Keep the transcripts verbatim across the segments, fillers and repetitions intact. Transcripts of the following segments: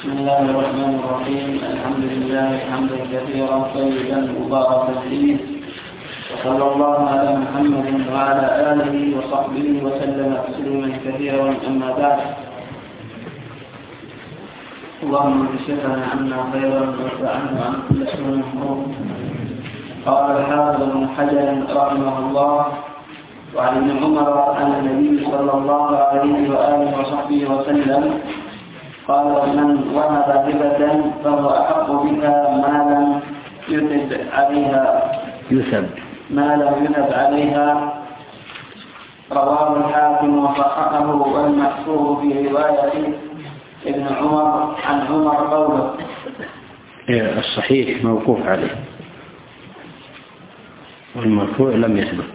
بسم الله الرحمن الرحيم. الحمد لله حمدا كثيرا طيبا مباركا فيه، وصلى الله على محمد وعلى آله وصحبه وسلم تسليما كثيرا. أما بعد، اللهم بشرنا عنا خيرا وارفعنا عن كل سوء محروم. قال الحافظ ابن حجر رحمه الله: وعن ابن عمر عن النبي صلى الله عليه وآله وصحبه وسلم قال: من وهب هبة فهو أحق بها ما لم يثب عليها يثب ما لم يثب عليها رواه الحاكم وصححه والمحفوظ في رواية ابن عمر عن عمر قوله. الصحيح موقوف عليه، والمرفوع لم يثبت.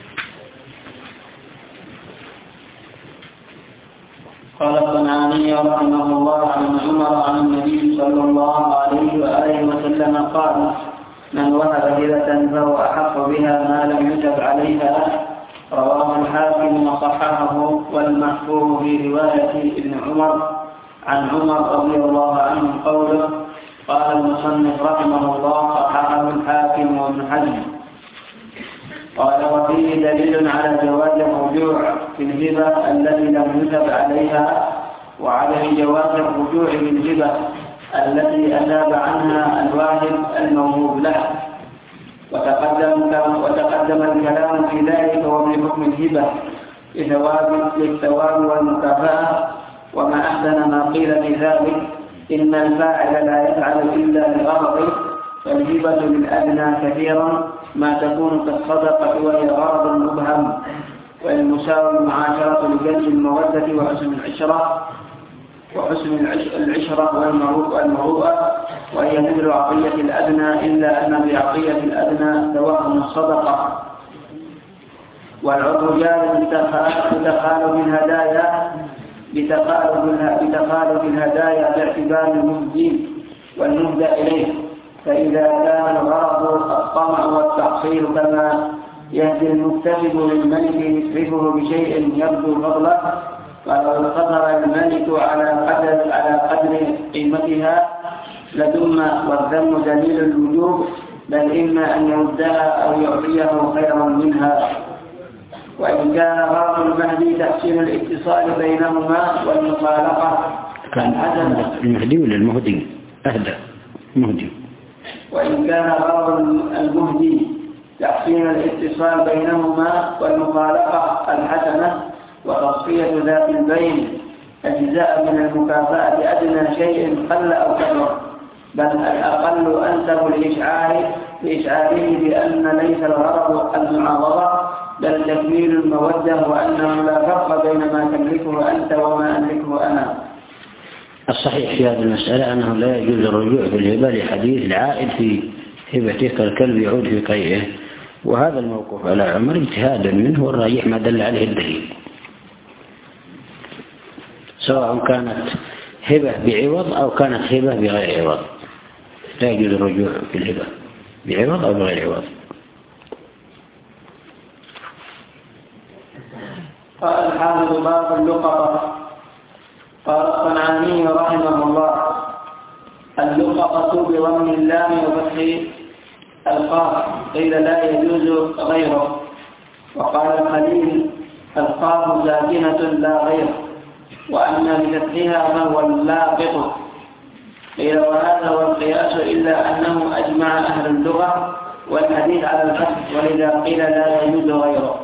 قال الصنعاني رحمه الله عن عمر عن النبي صلى الله عليه وآله وسلم قال: من وهب هبة فهو أحق بها ما لم يثب عليها رواه الحاكم وصححه والمحفوظ في رواية ابن عمر عن عمر رضي الله عنه قوله. قال المصنف رحمه الله: صححه الحاكم وابن حزم. قال: وفيه دليل على جواز الرجوع في الهبة التي لم يثب عليها، وعدم جواز الرجوع في الهبة التي أثاب عنها الواهب الموهوب له. وتقدم وتقدم الكلام في ذلك وفي حكم الهبة للثواب والمكافأة. وما أحسن ما قيل في ذلك: إن الفاعل لا يفعل إلا لغرضه، فالهبة للأدنى كثيرا ما تكون كالصدقة وهي غرض مبهم، والمساوي المعاشرة لجلب المودة وحسن العشرة وحسن العشرة والمروءة، وهي مثل عطية الأدنى، إلا أن بعطية الأدنى توهم الصدقة. والعرف جار بتخالف الهدايا بتخالف الهدايا باعتبار المهدي والمهدى إليه. فإذا كان الغرض الطمع والتحصيل كما يهدي المكتسب للملك يسرفه بشيء يبدو فضله، فلو قدر الملك على قدر على قدر قيمتها لدم، والذم دليل الوجوب، بل إما أن يردها أو يعطيه خيرا منها. وإن كان غرض المهدي تحسين الاتصال بينهما والمخالقة كان المهدي ولا المهدي؟ أهدى مهدي. وإن كان غرض المهدي تحسين الاتصال بينهما والمخالقة الحسنة وتصفية ذات البين، أجزاء من المكافأة أدنى شيء قل أو كثر، بل الأقل أنسب لإشعاره بأن ليس الغرض المعاوضة بل تكميل المودة، وأنه لا فرق بين ما تملكه أنت وما أملكه أنا. الصحيح في هذه المسألة أنه لا يجوز الرجوع في الهبة لحديث العائد في هبته كالكلب يعود في قيئه، وهذا الموقوف على عمر اجتهادا منه، والراجح ما دل عليه الدليل، سواء كانت هبة بعوض أو كانت هبة بغير عوض، لا يجوز الرجوع في الهبة بعوض أو بغير عوض. قال الحافظ: باب اللقطة. قال الصنعاني رحمه الله: اللقطة بضم اللام وفتح القاف، قيل لا يجوز غيره. وقال الخليل: القاف ساكنة لا غير، وأما بفتحها فهو اللاقط. قيل: وهذا هو القياس، إلا أنه أجمع أهل اللغة والحديث على الفتح، ولذا قيل لا يجوز غيره.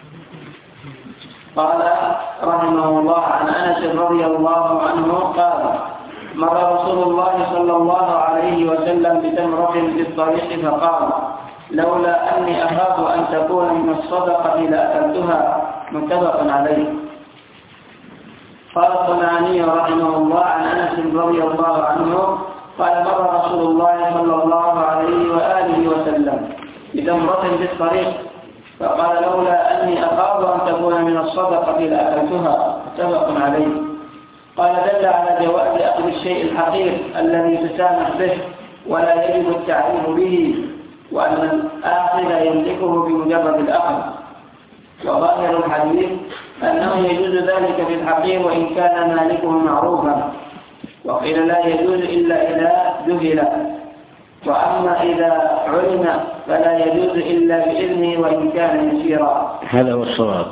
قال رحمه الله: عن أنس رضي الله عنه قال: مر رسول الله صلى الله عليه وسلم بتمرة في الطريق فقال: لولا أني أخاف أن تكون من الصدقة لأكلتها. متفق عليه. قال الصنعاني رحمه الله: عن أنس رضي الله عنه قال: مر رسول الله صلى الله عليه وآله وسلم بتمرة في الطريق فقال: لولا أني أخاف أن تكون من الصدقة لأكلتها. متفق عليه. قال: دل على جواز أخذ الشيء الحقير الذي تسامح به ولا يجب التعريف به، وأن الآخر يملكه بمجرد الأخذ. وظاهر الحديث أنه يجوز ذلك في الحقير وإن كان مالكه معروفا، وقيل لا يجوز إلا إذا جهل، وأما إذا علم فلا يجوز إلا بإذنه وإن كان يسيرا. هذا هو الصواب.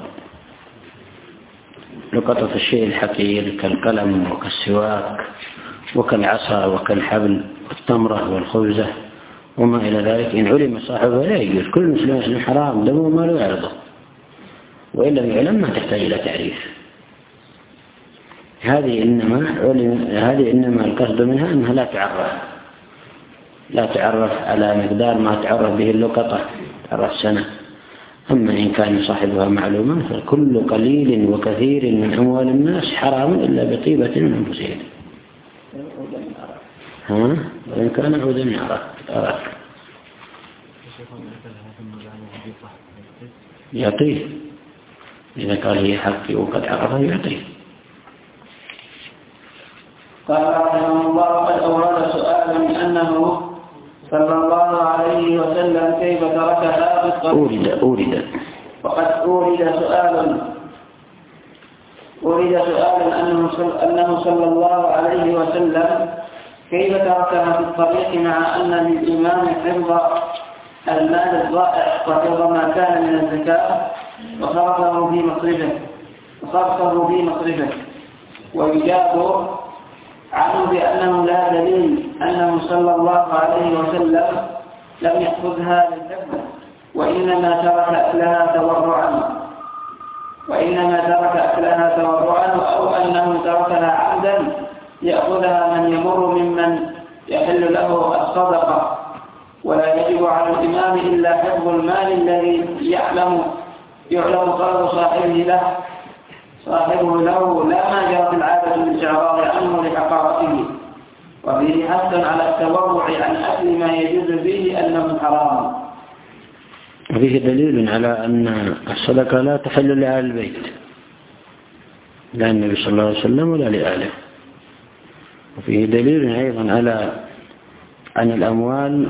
لقطة الشيء الحقير كالقلم وكالسواك وكالعصا وكالحبل والتمرة والخبزة وما إلى ذلك، إن علم صاحبه لا يجوز. كل مسلم مسلم حرام دمه وماله يعرضه، وإن لم يعلم ما تحتاج إلى تعريف. هذه إنما علم هذه إنما القصد منها أنها لا تعرف لا تعرف على مقدار ما تعرف به اللقطة تعرف سنة. أما إن كان صاحبها معلومة فكل قليل وكثير من أموال الناس حرام إلا بطيبة من أنفسهم. ها؟ وإن كان عودا من عرق يعطيه، إذا قال هي حقي وقد عرفه يعطيه. قال رحمه الله قد أورد سؤالا أنه صلى الله عليه وسلم كيف تركها بالطريق. أورد أورد وقد أورد سؤال أورد سؤال أنه أنه صلى الله عليه وسلم كيف تركها في الطريق مع أن للإمام حفظ المال الضائع وحفظ ما كان من الزكاة وصرفه في مصرفه وصرفه في مصرفه ويجاب عنه بأنه لا دليل أنه صلى الله عليه وسلم لم يأخذها للحفظ، وإنما ترك أكلها تورعا وإنما ترك أكلها تورعا أو أنه تركها عمدا يأخذها من يمر ممن يحل له الصدقة. ولا يجب على الإمام إلا حفظ المال الذي يعلم يعلم طلب صاحبه له صاحبه له لا ما جرت العادة بالإعراض عنه لحقارته. وفيه حث على التورع عن أكل ما يجوز فيه أنه حرام. وفيه دليل على أن الصدقة لا تحل لآل البيت، لا النبي صلى الله عليه وسلم ولا لآله. وفيه دليل أيضا على أن الأموال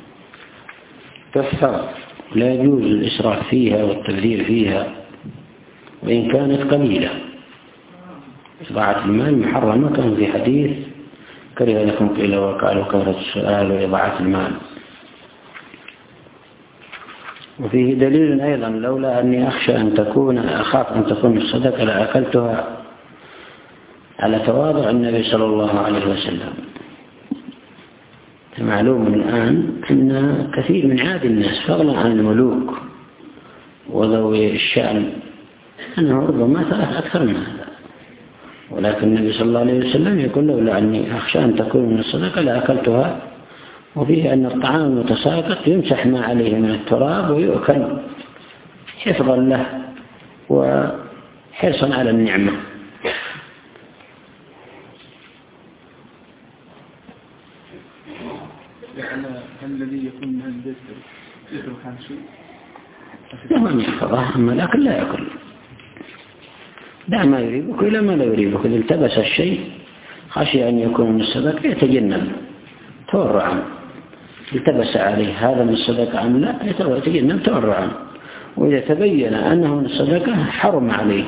تحفظ لا يجوز الإسراف فيها والتبذير فيها وإن كانت قليلة. إضاعة المال محرمة، كان في حديث كره لكم قيل وقال وكثرة السؤال وإضاعة المال. وفيه دليل أيضا لولا أني أخشى أن تكون أخاف أن تكون الصدقة لأكلتها على تواضع النبي صلى الله عليه وسلم. معلوم الآن أن كثير من عاد الناس فضلا عن الملوك وذوي الشأن أنه ربما ثلاث أكثر من هذا، ولكن النبي صلى الله عليه وسلم يقول لولا أني أخشى أن تكون من الصدقة لأكلتها. وفيه أن الطعام المتساقط يمسح ما عليه من التراب ويؤكل حفظا له وحرصا على النعمة. هل الذي يكون من البيت يترك عن شيء؟ لا من يحفظها، أما الأكل لا يأكل. دع ما يريبك إلى ما لا يريبك. إذا التبس الشيء خشي أن يكون من الصدقة يتجنب تورعا. التبس عليه هذا من الصدقة أم لا يتجنب تورعا، وإذا تبين أنه من الصدقة حرم عليه،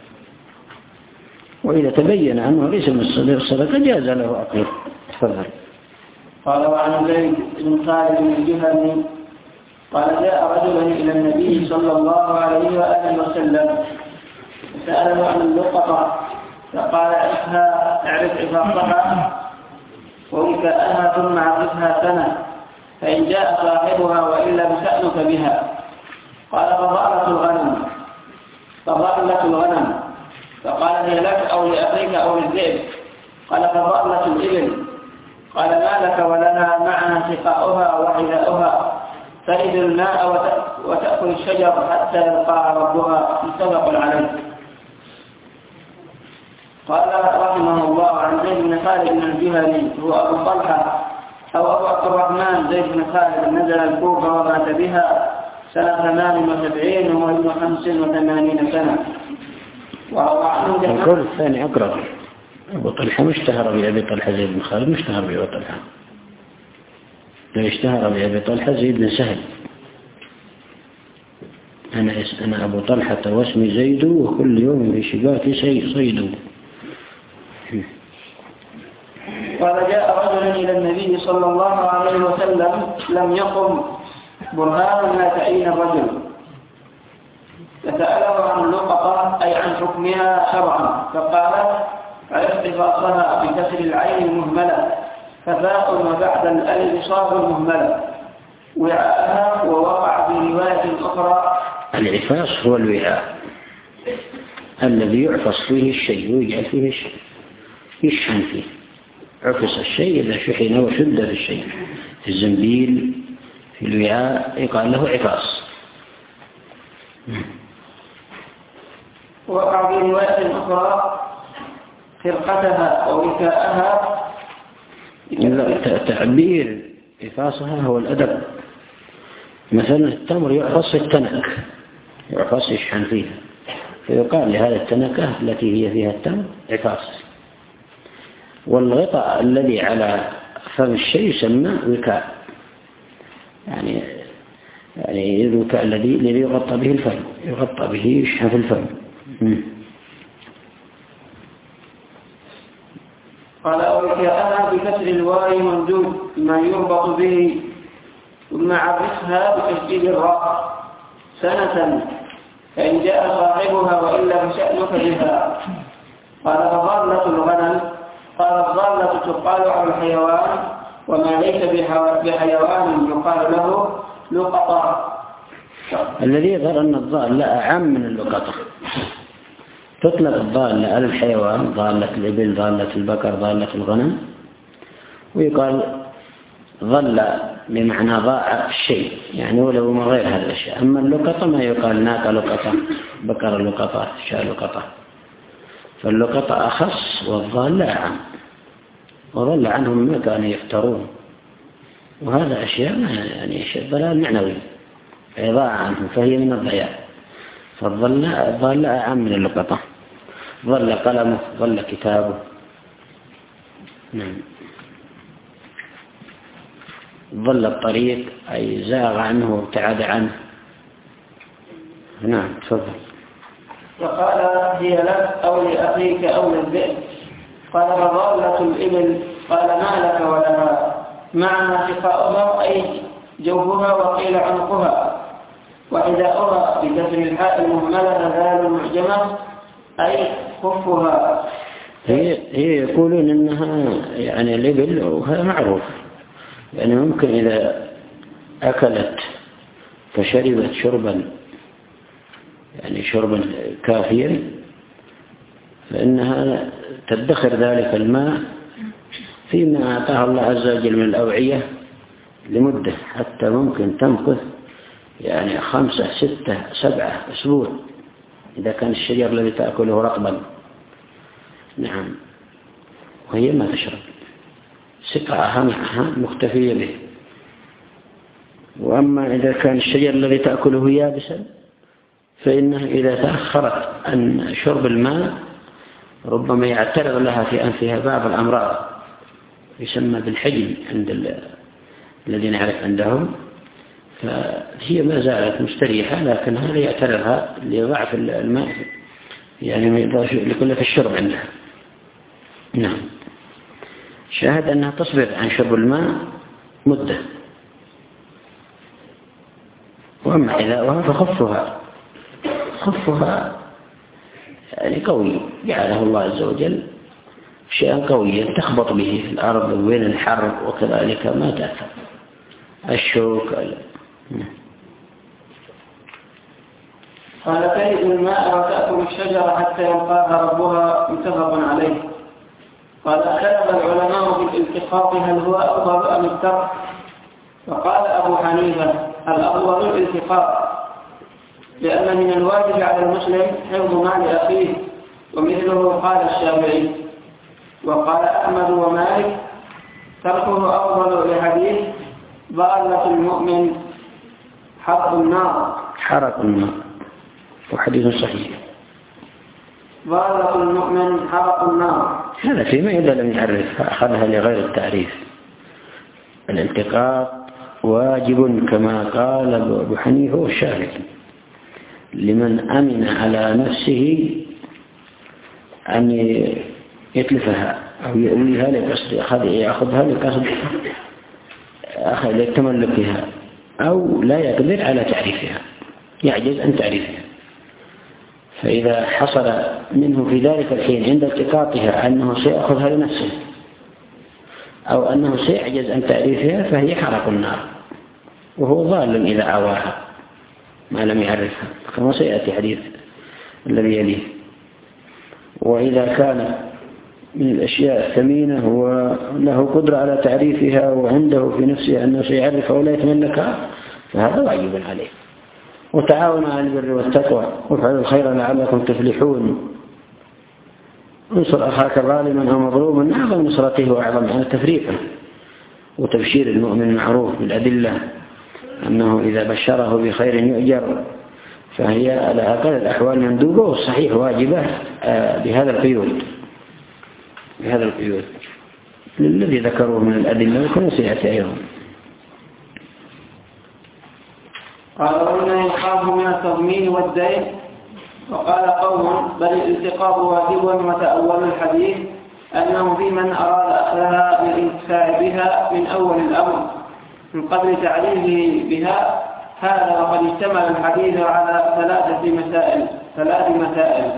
وإذا تبين أنه ليس من الصدقة جاز له أكله. تفضل. قال وعن زيد بن خالد الجهني قال جاء رجل إلى النبي صلى الله عليه وآله وسلم سأله عن اللقطة فقال عرفها اعرف عفاقها ووكاءها ثم عرفها سنة، فإن جاء صاحبها وإلا بشأنك بها. قال فضالة الغنم فضالة الغنم فقال هي لك أو لأخيك أو للذئب. قال فضالة الإبل. قال ما لك ولنا معها سقاؤها وحذاؤها ترد الماء وتأكل الشجر حتى يلقاها ربها. متفق عليه. قال رحمه الله عن زيد بن خالد بن الجهني هو أبو طلحة أو أبو عبد الرحمن زيد بن خالد نزل الكوفة ومات بها سنة ثمان وسبعين وهو ابن خمس وثمانين سنة. وروى عنه القول الثاني أقرب. أبو طلحة مشتهر بأبي طلحة زيد بن خالد مشتهر بأبي طلحة. لو اشتهر بأبي طلحة زيد بن سهل. أنا أنا أبو طلحة واسمي زيد وكل يوم في شباكي صيد. قال جاء رجل إلى النبي صلى الله عليه وسلم لم يقم برهان لا تعين الرجل، فسأله عن اللقطة أي عن حكمها شرعا، فقال اختصاصها بكسر العين المهملة ففاء وبعد الألف صاد المهملة وعاءها. ووقع في رواية أخرى العفاص هو الوعاء الذي يعفص فيه الشيء ويجعل فيه الشيء يشحن فيه. عفص الشيء إذا شحن وشد في الشيء في الزنبيل في الوعاء يقال له عفاص. وقع في رواية أخرى خرقتها أو وكاءها. تعبير عفاصها هو الأدب. مثلا التمر يعفص في التنك، يعفص يشحن فيها، فيقال لهذا التنكة التي هي فيها التمر عفاص. والغطاء الذي على فم الشيء يسمى وكاء، يعني يعني الوكاء الذي الذي يغطى به الفم، يغطى به يشحن في الفم. قال وكاءها بكسر الواو ممدود ما يربط به، ثم عرفها بتشديد الراء سنة فإن جاء صاحبها وإلا فشأنك بها. قال فضالة الغنم. قال الضالة تقال على الحيوان وما ليس بحيوان يقال له لقطة. الذي يظهر أن الضالة أعم من اللقطة. تطلق الضالة على الحيوان، ضالة الإبل، ضالة البقر، ضالة الغنم، ويقال ضل بمعنى ضاع الشيء يعني ولو من غير هذا الشيء. أما اللقطة ما يقال ناقة لقطة، بقر لقطة، شاة لقطة. فاللقطة أخص والضال أعم، وضل عنهم ما كانوا يفترون، وهذا أشياء يعني ضلال معنوي ضاع عنهم فهي من الضياع. فالضال أعم من اللقطة. ضل قلمه، ضل كتابه. نعم. ضل الطريق أي زاغ عنه وابتعد عنه. نعم تفضل. وقال هي لك أو لأخيك أو للذئب. قال فضالة الإبل. قال ما لك ولها، معنى شقاؤها أي جوفها وقيل عنقها، وحذاؤها بكسر الحاء المهملة ذال المعجمة أي خفها. هي, هي يقولون إنها يعني الإبل وهذا معروف، يعني ممكن إذا أكلت فشربت شربا يعني شربا كافيا فإنها تدخر ذلك الماء فيما أعطاها الله عز وجل من الأوعية لمدة حتى ممكن تمكث يعني خمسة ستة سبعة أسبوع إذا كان الشجر الذي تأكله رطبا. نعم. وهي ما تشرب، سقعها معها مختفية به. وأما إذا كان الشجر الذي تأكله يابسا فإنها إذا تأخرت عن شرب الماء ربما يعترض لها في أنفها بعض الأمراض يسمى بالحجم عند الذين نعرف عندهم، فهي ما زالت مستريحة لكن هذا يعترضها لضعف الماء يعني لقلة الشرب عندها. نعم. شاهد أنها تصبر عن شرب الماء مدة. وأما عذاؤها فخفها خفها يعني قوي جعله الله عز وجل شيئا قويا تخبط به في الأرض وبين الحر وكذلك ما تأثر الشوك. قال ترد الماء وتأكل الشجرة حتى يلقاها ربها متفق عليه. قال اختلف العلماء بالالتقاط هل هو أفضل أم الترك، فقال أبو حنيفة الأفضل الالتقاط، لأن من الواجب على المسلم حفظ مال أخيه، ومثله قال الشافعي. وقال أحمد ومالك تركه أفضل لحديث ضالة المؤمن حرق النار حرق النار، وحديث صحيح. ضالة المؤمن حرق النار هذا فيما إذا لم يعرف أخذها لغير التعريف. الالتقاط واجب كما قال أبو حنيفة والشافعي لمن أمن على نفسه أن يتلفها أو يؤويها لقصد يأخذها لقصد لتملكها، أو لا يقدر على تعريفها، يعجز عن تعريفها. فإذا حصل منه في ذلك الحين عند التقاطها أنه سيأخذها لنفسه أو أنه سيعجز عن تعريفها فهي حرق النار، وهو ضال إذا عواها ما لم يعرفها، كما سيأتي حديث الذي يليه. وإذا كان من الأشياء الثمينة وله قدرة على تعريفها وعنده في نفسه أنه سيعرفها ولا يتملكها فهذا واجب عليه. وتعاونوا على البر والتقوى وافعلوا الخير لعلكم تفلحون. انصر أخاك ظالما أو مظلوما، أعظم نصرته وأعظم على تفريقه. وتبشير المؤمن معروف بالأدلة أنه إذا بشره بخير يؤجر، فهي على أقل الأحوال مندوبة والصحيح واجبة بهذا القيود بهذا القيود للذي ذكروه من الأدلة وكما سيأتي أيضا. قال وإن يخاف من التضمين والدين. وقال قوم بل الالتقاط واجب، وتأول الحديث أنه في من أراد أخذها بالانتفاع بها من أول الأمر من قبل تعريفه بها. هذا وقد اشتمل الحديث على ثلاثة مسائل ثلاث مسائل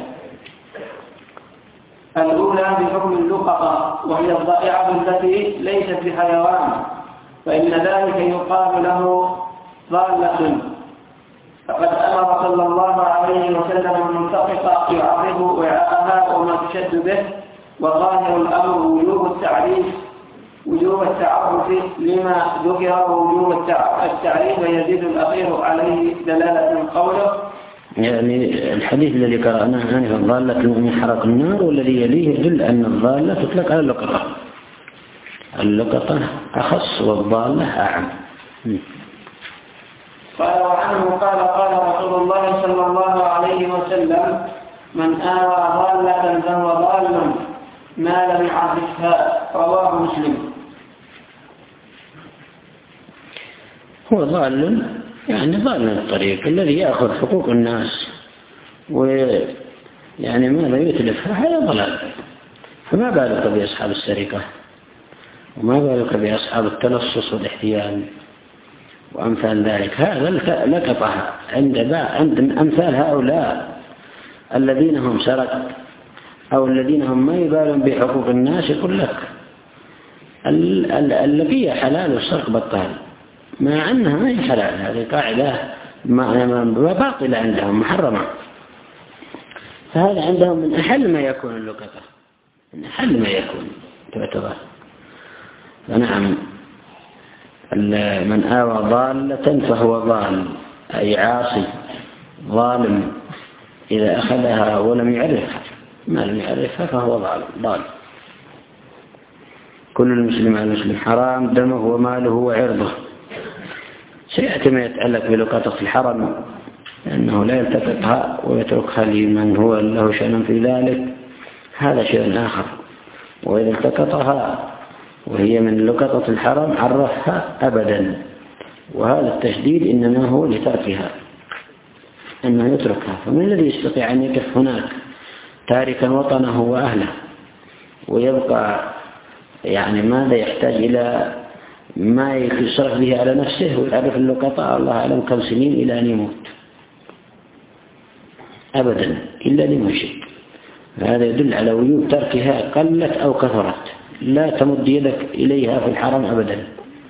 الأولى بحكم اللقطة، وهي الضائعة التي ليست بحيوان، فإن ذلك يقال له ضالة. فقد أمر صلى الله عليه وسلم الملتقط يعرف وعاءها وما تشد به، وظاهر الأمر وجوب التعريف وجوب التعرف لما ذكر، ووجوب التعريف يزيد الأخير عليه دلالة قوله. يعني الحديث الذي قرأناه عنه الضالة من حرق النار، والذي يليه يدل أن الضالة تطلق على اللقطة. اللقطة أخص والضالة أعم. قال وعنه قال قال رسول الله صلى الله عليه وسلم من آوى ضالة فهو ضال ما لم يعرفها. رواه مسلم. هو ضال يعني ضال الطريق الذي يأخذ حقوق الناس ويعني ماذا يتلفها، هذا ضلال. فما بالك بأصحاب السرقة، وما بالك بأصحاب التلصص والاحتيال وأمثال ذلك. هذا لقطها عند عند أمثال هؤلاء الذين هم سرق أو الذين هم ما يبالون بحقوق الناس. يقول لك اللقية حلال والسرق بطال، مع أنها ما هي حلال. هذه قاعدة باطلة عندهم، محرمة. فهذا عندهم من أحل ما يكون اللقطة، من أحل ما يكون تعتبر. فنعم من آوى ضالة فهو ضال، أي عاصي ظالم إذا أخذها ولم يعرفها، ما لم يعرفها فهو ضال ضال. كل المسلم على المسلم حرام دمه وماله وعرضه. سيأتي ما يتعلق بلقطة الحرم، لأنه لا يلتقطها ويتركها لمن هو له شأن في ذلك، هذا شيء آخر. وإذا التقطها وهي من لقطة الحرم عرفها أبدا، وهذا التشديد إنما هو لتركها، أنه يتركها. فمن الذي يستطيع أن يقف هناك تاركا وطنه وأهله ويبقى يعني ماذا يحتاج إلى ما يصرف به على نفسه ويعرف اللقطة الله أعلم كم سنين إلى أن يموت؟ أبدا إلا لمشرك. هذا يدل على وجوب تركها قلت أو كثرت. لا تمد يدك إليها في الحرم أبدا.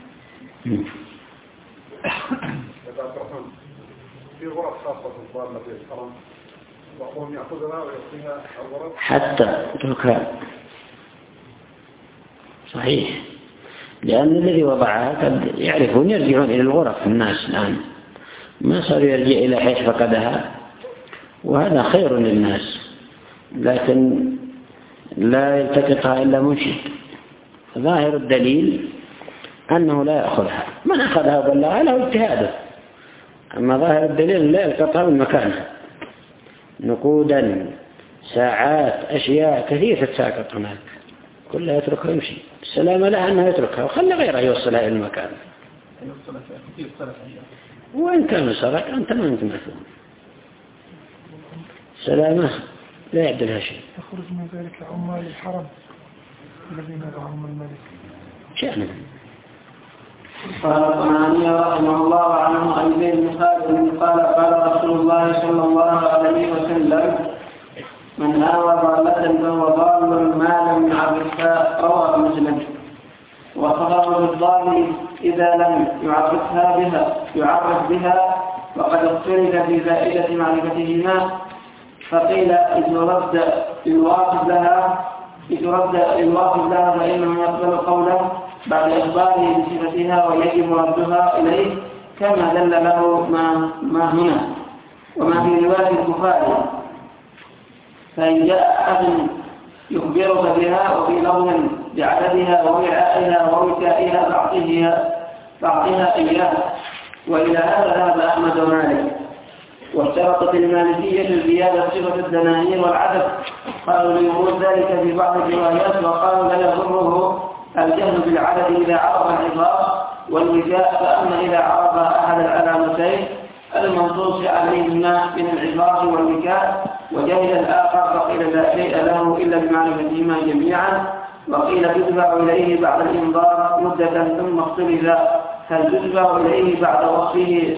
في غرف خاصة في الضالة في الحرم، بعضهم يأخذها ويعطيها الغرف حتى تركها. صحيح، لأن الذي وضعها قد يعرفون يرجعون إلى الغرف. الناس الآن ما صار يرجع إلى حيث فقدها، وهذا خير للناس، لكن لا يلتقطها إلا منشد. ظاهر الدليل أنه لا يأخذها. من أخذها بالله له اجتهاده، أما ظاهر الدليل لا يلتقطها من مكانها. نقودا، ساعات، أشياء كثيرة تساقط هناك، كلها يتركها يمشي. السلامة لها أنه يتركها وخلى غيره يوصلها إلى المكان. وإن كان سرق أنت ما أنت مسؤول. سلامة لا يعدلها شيء. يخرج من ذلك عمال الحرم الذين دعوهم الملك شأنه. قال الصنعاني رحمه الله عنه عن زيد بن خالد قال قال رسول الله صلى الله عليه وسلم من آوى ضالة فهو ضال ما لم يعرفها. رواه مسلم. وخبر الضال إذا لم يعرفها بها يعرف بها وقد اختلف في فائدة معرفتهما، فقيل إذ رد الواقف لها إذ رد الواقف لها فإنه يقبل قوله بعد إخباره بصفتها ويجب ردها إليه كما دل له ما, ما هنا وما في رواية البخاري. فإن جاء أحد يخبرك بها وفي لفظ بعددها ووعائها ووكائها بعضها بعضها إياه. وإلى هذا ذهب أحمد ومالك. واشترطت المالكية الزيادة صفة الدنانير والعدد، قالوا لورود ذلك في بعض الروايات، وقالوا لا يضره الجهل بالعدد إذا عرف العظام والوكاء، فأما إذا عرف أحد العلامتين المنصوص عليهما من العظام والوكاء وجهل الآخر فقيل لا شيء له إلا بمعرفتهما جميعا. وقيل تتبع إليه بعد الإنظار مدة ثم اختلف هل تتبع إليه بعد وصفه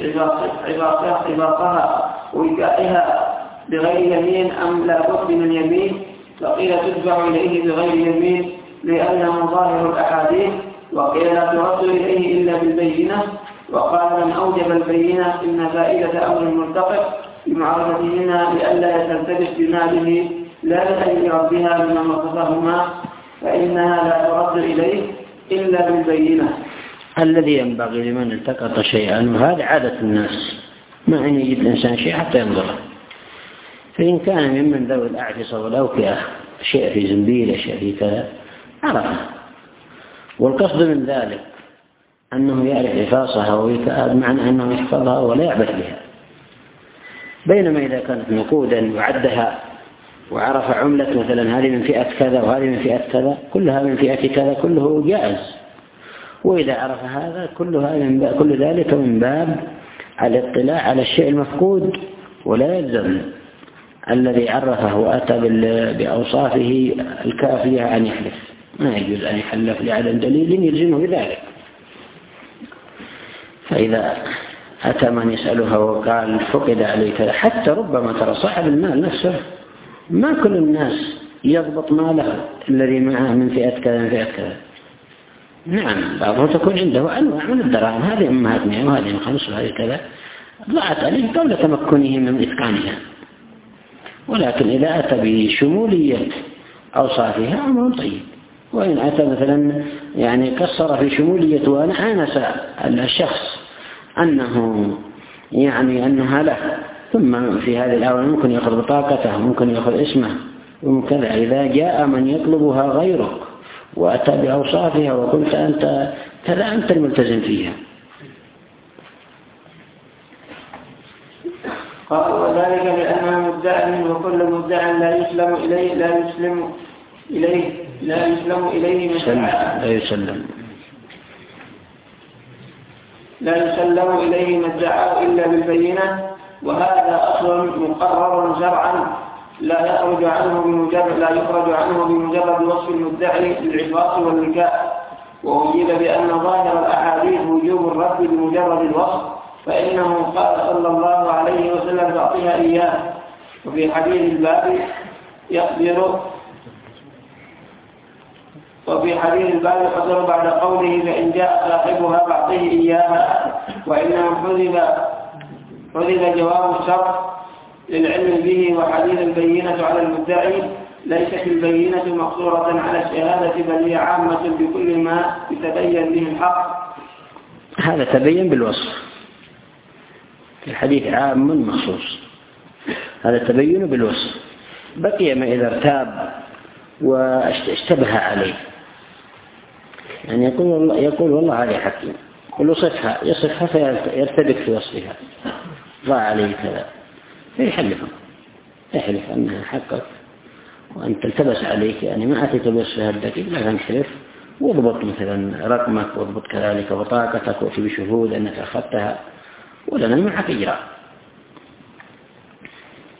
عباقها ووكائها بغير يمين أم لا بد من يمين. فقيل تتبع إليه بغير يمين لأنه ظاهر الأحاديث. وقيل لا ترد إليه إلا بالبينة. وقال من أوجب البينة إن فائدة أمر ملتقط بمعرفتهما لئلا يتلتبس بماله لا لأن ربها مما وصفهما فإنها لا ترد إليه إلا بالبينة. الذي ينبغي لمن التقط شيئا، وهذا عادة الناس، ما أن يجد الإنسان شيء حتى ينظره. فإن كان ممن ذوي الأعفصة والأوكئة شيء في زنبيل شيء في كذا عرفه، والقصد من ذلك أنه يعرف عفاصها ووكاءها بمعنى أنه يحفظها ولا يعبث بها. بينما إذا كانت نقودا وعدها وعرف عملة مثلا هذه من فئة كذا وهذه من فئة كذا كلها من فئة كذا كله جائز. وإذا عرف هذا كلها من كل ذلك من باب الاطلاع على الشيء المفقود، ولا يلزم الذي عرفه وأتى بأوصافه الكافية أن يحلف، ما يجوز أن يحلف لعدم دليل يلزمه بذلك. فإذا أتى من يسألها وقال فقد عليك، حتى ربما ترى صاحب المال نفسه ما كل الناس يضبط ماله الذي معه من فئة كذا من فئة كذا. نعم بعضه تكون عنده أنواع من الدراهم، هذه أمهات مئة وهذه خمس وهذه كذا، ضاعت عليه قبل تمكنه من إتقانها. ولكن إذا أتى بشمولية أوصافها أمر طيب. وإن أتى مثلا يعني قصر في شمولية وأنا آنس الشخص أنه يعني أنها له، ثم في هذه الأول ممكن يأخذ بطاقته ممكن يأخذ اسمه وممكن إذا جاء من يطلبها غيرك وأتى بأوصافها وقلت أنت كذا أنت الملتزم فيها. قال وذلك لأنه مدعى وكل مدعى لا يسلم إليه لا يسلم إليه لا يسلم إليه لا يسلم لا يسلم إليه ما ادعاه إلا بالبينة. وهذا أصل مقرر شرعا لا يخرج عنه بمجرد لا يخرج عنه بمجرد وصف المدعي للعفاص والوكاء. وأجيب بأن ظاهر الأحاديث وجوب الرد بمجرد الوصف، فإنه قال صلى الله عليه وسلم تعطيها إياه. وفي حديث الباب يخبر وفي حديث الباب يخبر بعد قوله فإن جاء صاحبها فأعطيه إياها، وإنه حذف حذف جواب الشرط للعلم به. وحديث البينة على المدعي ليست البينة مقصورة على الشهادة بل هي عامة بكل ما يتبين به الحق. هذا تبين بالوصف في الحديث عام مخصوص، هذا تبين بالوصف. بقي ما إذا ارتاب واشتبه عليه، يعني يقول والله, يقول والله هذه حكيم، يقول له صفها يصفها فيرتبك في وصفها ضاع عليه كذا، فيحلفه يحلف أنها حقك وأنت التبس عليك، يعني ما أتيت بوصفها الدقيق، لا تنحلف واضبط مثلا رقمك واضبط كذلك بطاقتك وفي بشهود أنك أخذتها ولنا معك إجراء.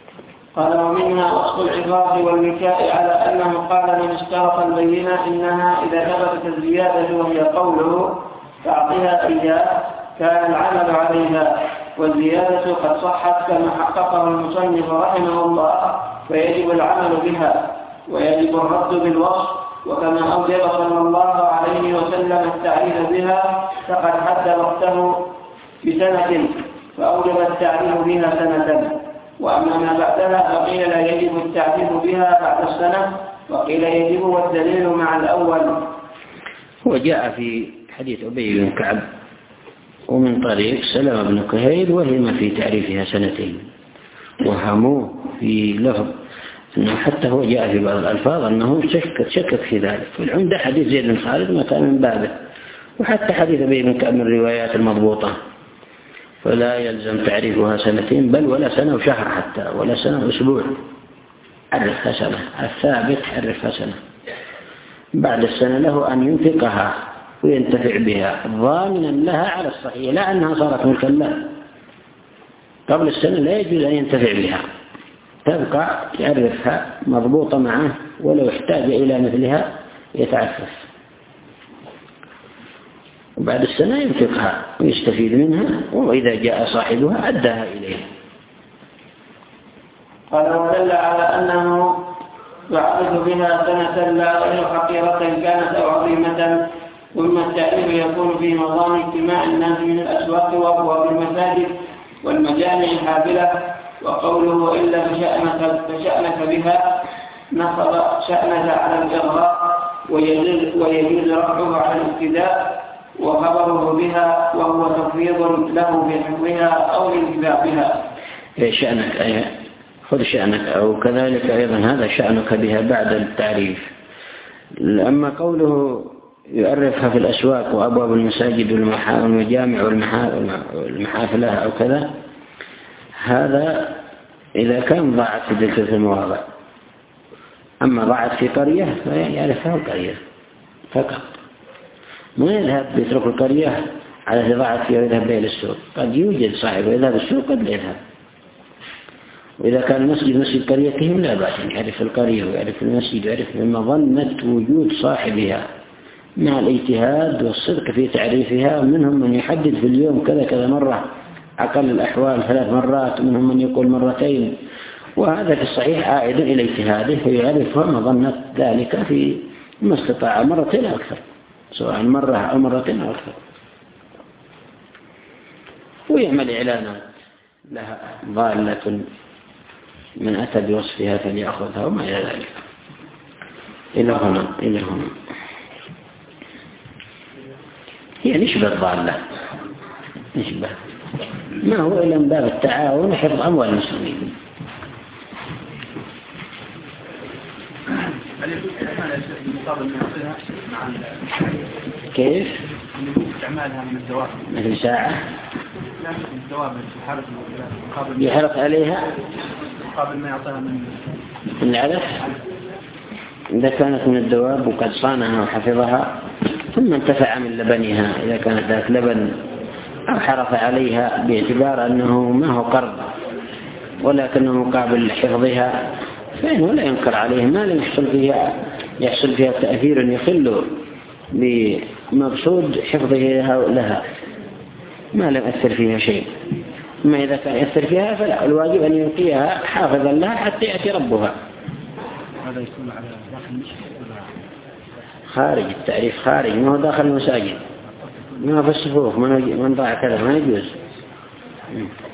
قال ومنها وصف العظاظ والوكاء على أنه قال من اشترط البينة إنها إذا ثبتت الزيادة وهي قوله فأعطها إياه كان العمل عليها، والزيادة قد صحت كما حققه المصنف رحمه الله، فيجب العمل بها ويجب الرد بالوصف، وكما أوجب صلى الله عليه وسلم التعريف بها فقد حد وقته بسنة فأوجب التعريف بها سنة. وأما ما بعدها فقيل لا يجب التعريف بها بعد السنة، وقيل يجب والدليل مع الأول. وجاء في حديث أبي بن كعب ومن طريق سلمة بن كهيل وهم في تعريفها سنتين، وهموه في لفظ أنه حتى هو جاء في بعض الألفاظ أنه شكك, شكك في ذلك. والعمدة حديث زيد بن خالد ما كان من بابه، وحتى حديث أبي بن كعب من الروايات المضبوطة، فلا يلزم تعريفها سنتين بل ولا سنة وشهر حتى، ولا سنة وأسبوع، عرفها سنة، الثابت عرفها سنة. بعد السنة له أن ينفقها وينتفع بها ضامنا لها على الصحيح، لا أنها صارت ملكا له. قبل السنة لا يجوز أن ينتفع بها، تبقى يعرفها مضبوطة معه، ولو احتاج إلى مثلها يتعفف، وبعد السنة ينفقها ويستفيد منها، وإذا جاء صاحبها أداها إليه. قال ودل على أنه يعرف بها سنة لا غير حقيرة كانت أو عظيمة. ثم التعريف يكون في نظام اجتماع الناس من الأسواق وأبواب المساجد والمجامع الحافلة، وقوله إلا فشأنك, فشأنك بها نصب شأنك على الإغراء ويجوز رفعه على الابتداء، وخبره بها وهو تفويض له في حفظها أو الانتفاع بها. شأنك أي خذ شأنك، أو كذلك أيضا هذا شأنك بها بعد التعريف. أما قوله يعرفها في الأسواق وأبواب المساجد والمجامع والمحافلة أو كذا، هذا إذا كان ضاعت في تلك المواضع. أما ضاعت في قرية فيعرفها القرية فقط، ما يذهب يترك القرية على ضاعت فيها ويذهب بها للسوق. قد يوجد صاحب يذهب السوق قد لا يذهب. وإذا كان المسجد مسجد قريتهم لا بأس أن يعرف القرية ويعرف المسجد ويعرف بمظنة وجود صاحبها مع الاجتهاد والصدق في تعريفها. منهم من يحدد في اليوم كذا كذا مرة، أقل الأحوال ثلاث مرات، ومنهم من يقول مرتين، وهذا في الصحيح عائد إلى اجتهاده فيعرفها مظنة ذلك في ما استطاع مرتين أو أكثر، سواء مرة أو مرتين أو أكثر. ويعمل إعلانات لها ضالة من أتى بوصفها فليأخذها وما إلى ذلك. إلى هنا إلى هنا هي نشبة ضالة، نشبة ما هو إلا من باب التعاون وحفظ أموال المسلمين. كيف؟ استعمالها من الدواب مثل ساعة لا من الدواب الحرف يحرق عليها قبل ما يعطيها من العلف. إذا كانت من الدواب وقد صانها وحفظها ثم انتفع من لبنها، إذا كانت ذات لبن أو حرف عليها باعتبار أنه ما هو قرض ولكنه مقابل حفظها، فإنه لا ينكر عليه ما لم يحصل فيها يحصل فيها تأثير يخل بمقصود حفظه لها، ما لم يأثر فيها شيء. ما إذا كان يأثر فيها فلا، الواجب أن ينقيها حافظا لها حتى يأتي ربها. هذا يكون على داخل المسجد خارج التعريف، خارج ما هو داخل المساجد، ما هو في الصفوف، من ضاع كذا ما يجوز.